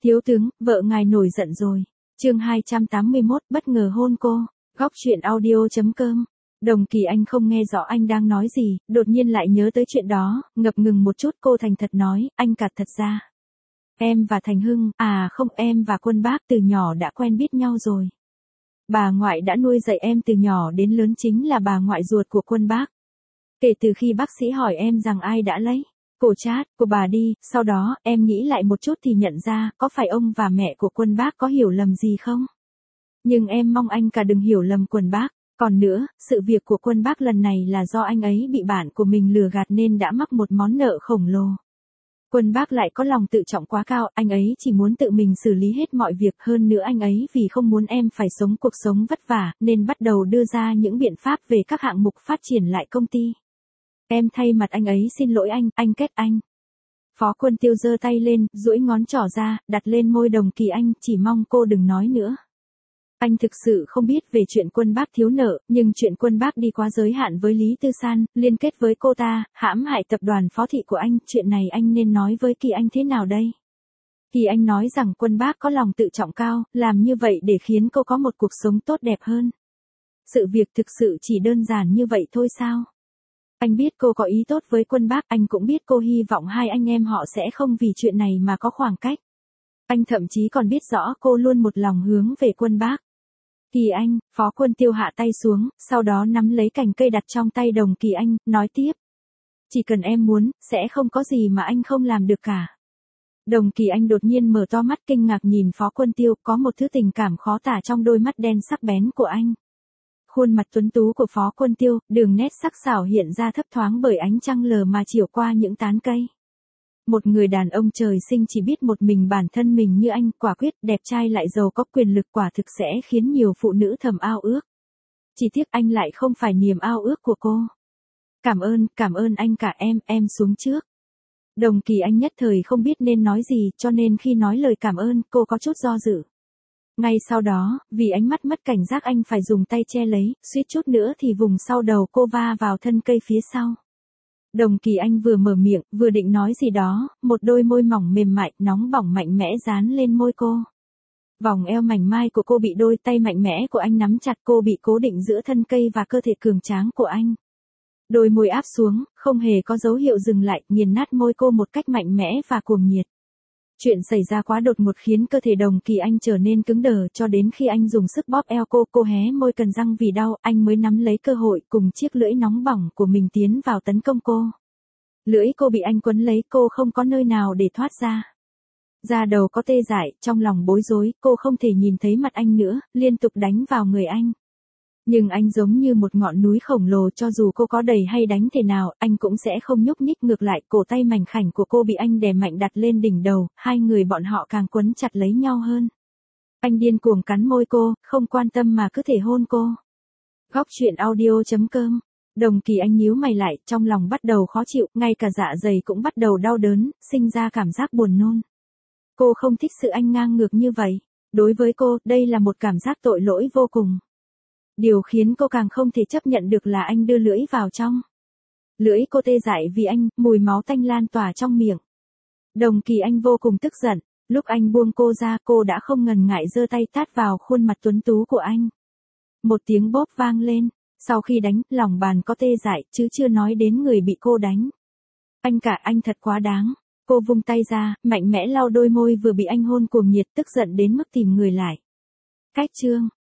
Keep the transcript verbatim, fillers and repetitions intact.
Thiếu tướng, vợ ngài nổi giận rồi. Chương hai trăm tám mươi mốt, bất ngờ hôn cô. Góc truyện audio chấm com. Đồng Kỳ Anh không nghe rõ anh đang nói gì, đột nhiên lại nhớ tới chuyện đó, ngập ngừng một chút cô thành thật nói, anh cả thật ra. Em và Thành Hưng, à không em và Quân Bác từ nhỏ đã quen biết nhau rồi. Bà ngoại đã nuôi dạy em từ nhỏ đến lớn chính là bà ngoại ruột của Quân Bác. Kể từ khi bác sĩ hỏi em rằng ai đã lấy cổ trát của bà đi, sau đó em nghĩ lại một chút thì nhận ra có phải ông và mẹ của Quân Bác có hiểu lầm gì không? Nhưng em mong anh cả đừng hiểu lầm Quân Bác. Còn nữa, sự việc của Quân Bác lần này là do anh ấy bị bạn của mình lừa gạt nên đã mắc một món nợ khổng lồ. Quân Bác lại có lòng tự trọng quá cao, anh ấy chỉ muốn tự mình xử lý hết mọi việc, hơn nữa anh ấy vì không muốn em phải sống cuộc sống vất vả, nên bắt đầu đưa ra những biện pháp về các hạng mục phát triển lại công ty. Em thay mặt anh ấy xin lỗi anh, anh kết anh. Phó Quân Tiêu giơ tay lên, duỗi ngón trỏ ra, đặt lên môi Đồng Kỳ Anh, chỉ mong cô đừng nói nữa. Anh thực sự không biết về chuyện Quân Bác thiếu nợ, nhưng chuyện Quân Bác đi quá giới hạn với Lý Tư San, liên kết với cô ta, hãm hại tập đoàn phó thị của anh, chuyện này anh nên nói với Kỳ Anh thế nào đây? Kỳ Anh nói rằng Quân Bác có lòng tự trọng cao, làm như vậy để khiến cô có một cuộc sống tốt đẹp hơn. Sự việc thực sự chỉ đơn giản như vậy thôi sao? Anh biết cô có ý tốt với Quân Bác, anh cũng biết cô hy vọng hai anh em họ sẽ không vì chuyện này mà có khoảng cách. Anh thậm chí còn biết rõ cô luôn một lòng hướng về Quân Bác. Kỳ Anh, Phó Quân Tiêu hạ tay xuống, sau đó nắm lấy cành cây đặt trong tay Đồng Kỳ Anh, nói tiếp. Chỉ cần em muốn, sẽ không có gì mà anh không làm được cả. Đồng Kỳ Anh đột nhiên mở to mắt kinh ngạc nhìn Phó Quân Tiêu, có một thứ tình cảm khó tả trong đôi mắt đen sắc bén của anh. Khuôn mặt tuấn tú của Phó Quân Tiêu, đường nét sắc sảo hiện ra thấp thoáng bởi ánh trăng lờ mà chiếu qua những tán cây. Một người đàn ông trời sinh chỉ biết một mình bản thân mình như anh, quả quyết, đẹp trai lại giàu có quyền lực, quả thực sẽ khiến nhiều phụ nữ thầm ao ước. Chỉ tiếc anh lại không phải niềm ao ước của cô. Cảm ơn, cảm ơn anh cả em, em xuống trước. Đồng Kỳ Anh nhất thời không biết nên nói gì, cho nên khi nói lời cảm ơn, cô có chút do dự. Ngay sau đó, vì ánh mắt mất cảnh giác anh phải dùng tay che lấy, suýt chút nữa thì vùng sau đầu cô va vào thân cây phía sau. Đồng Kỳ Anh vừa mở miệng, vừa định nói gì đó, một đôi môi mỏng mềm mại, nóng bỏng mạnh mẽ dán lên môi cô. Vòng eo mảnh mai của cô bị đôi tay mạnh mẽ của anh nắm chặt, cô bị cố định giữa thân cây và cơ thể cường tráng của anh. Đôi môi áp xuống, không hề có dấu hiệu dừng lại, nghiền nát môi cô một cách mạnh mẽ và cuồng nhiệt. Chuyện xảy ra quá đột ngột khiến cơ thể Đồng Kỳ Anh trở nên cứng đờ, cho đến khi anh dùng sức bóp eo cô, cô hé môi cần răng vì đau, anh mới nắm lấy cơ hội cùng chiếc lưỡi nóng bỏng của mình tiến vào tấn công cô. Lưỡi cô bị anh quấn lấy, cô không có nơi nào để thoát ra. Da đầu có tê dại, trong lòng bối rối, cô không thể nhìn thấy mặt anh nữa, liên tục đánh vào người anh. Nhưng anh giống như một ngọn núi khổng lồ, cho dù cô có đẩy hay đánh thế nào, anh cũng sẽ không nhúc nhích, ngược lại, cổ tay mảnh khảnh của cô bị anh đè mạnh đặt lên đỉnh đầu, hai người bọn họ càng quấn chặt lấy nhau hơn. Anh điên cuồng cắn môi cô, không quan tâm mà cứ thể hôn cô. Góc truyện audio chấm com. Đồng Kỳ Anh nhíu mày lại, trong lòng bắt đầu khó chịu, ngay cả dạ dày cũng bắt đầu đau đớn, sinh ra cảm giác buồn nôn. Cô không thích sự anh ngang ngược như vậy. Đối với cô, đây là một cảm giác tội lỗi vô cùng. Điều khiến cô càng không thể chấp nhận được là anh đưa lưỡi vào trong. Lưỡi cô tê dại vì anh, mùi máu tanh lan tỏa trong miệng. Đồng Kỳ Anh vô cùng tức giận, lúc anh buông cô ra, cô đã không ngần ngại giơ tay tát vào khuôn mặt tuấn tú của anh. Một tiếng bóp vang lên, sau khi đánh, lòng bàn có tê dại, chứ chưa nói đến người bị cô đánh. Anh cả, anh thật quá đáng. Cô vung tay ra, mạnh mẽ lau đôi môi vừa bị anh hôn cuồng nhiệt, tức giận đến mức tìm người lại. Cách chương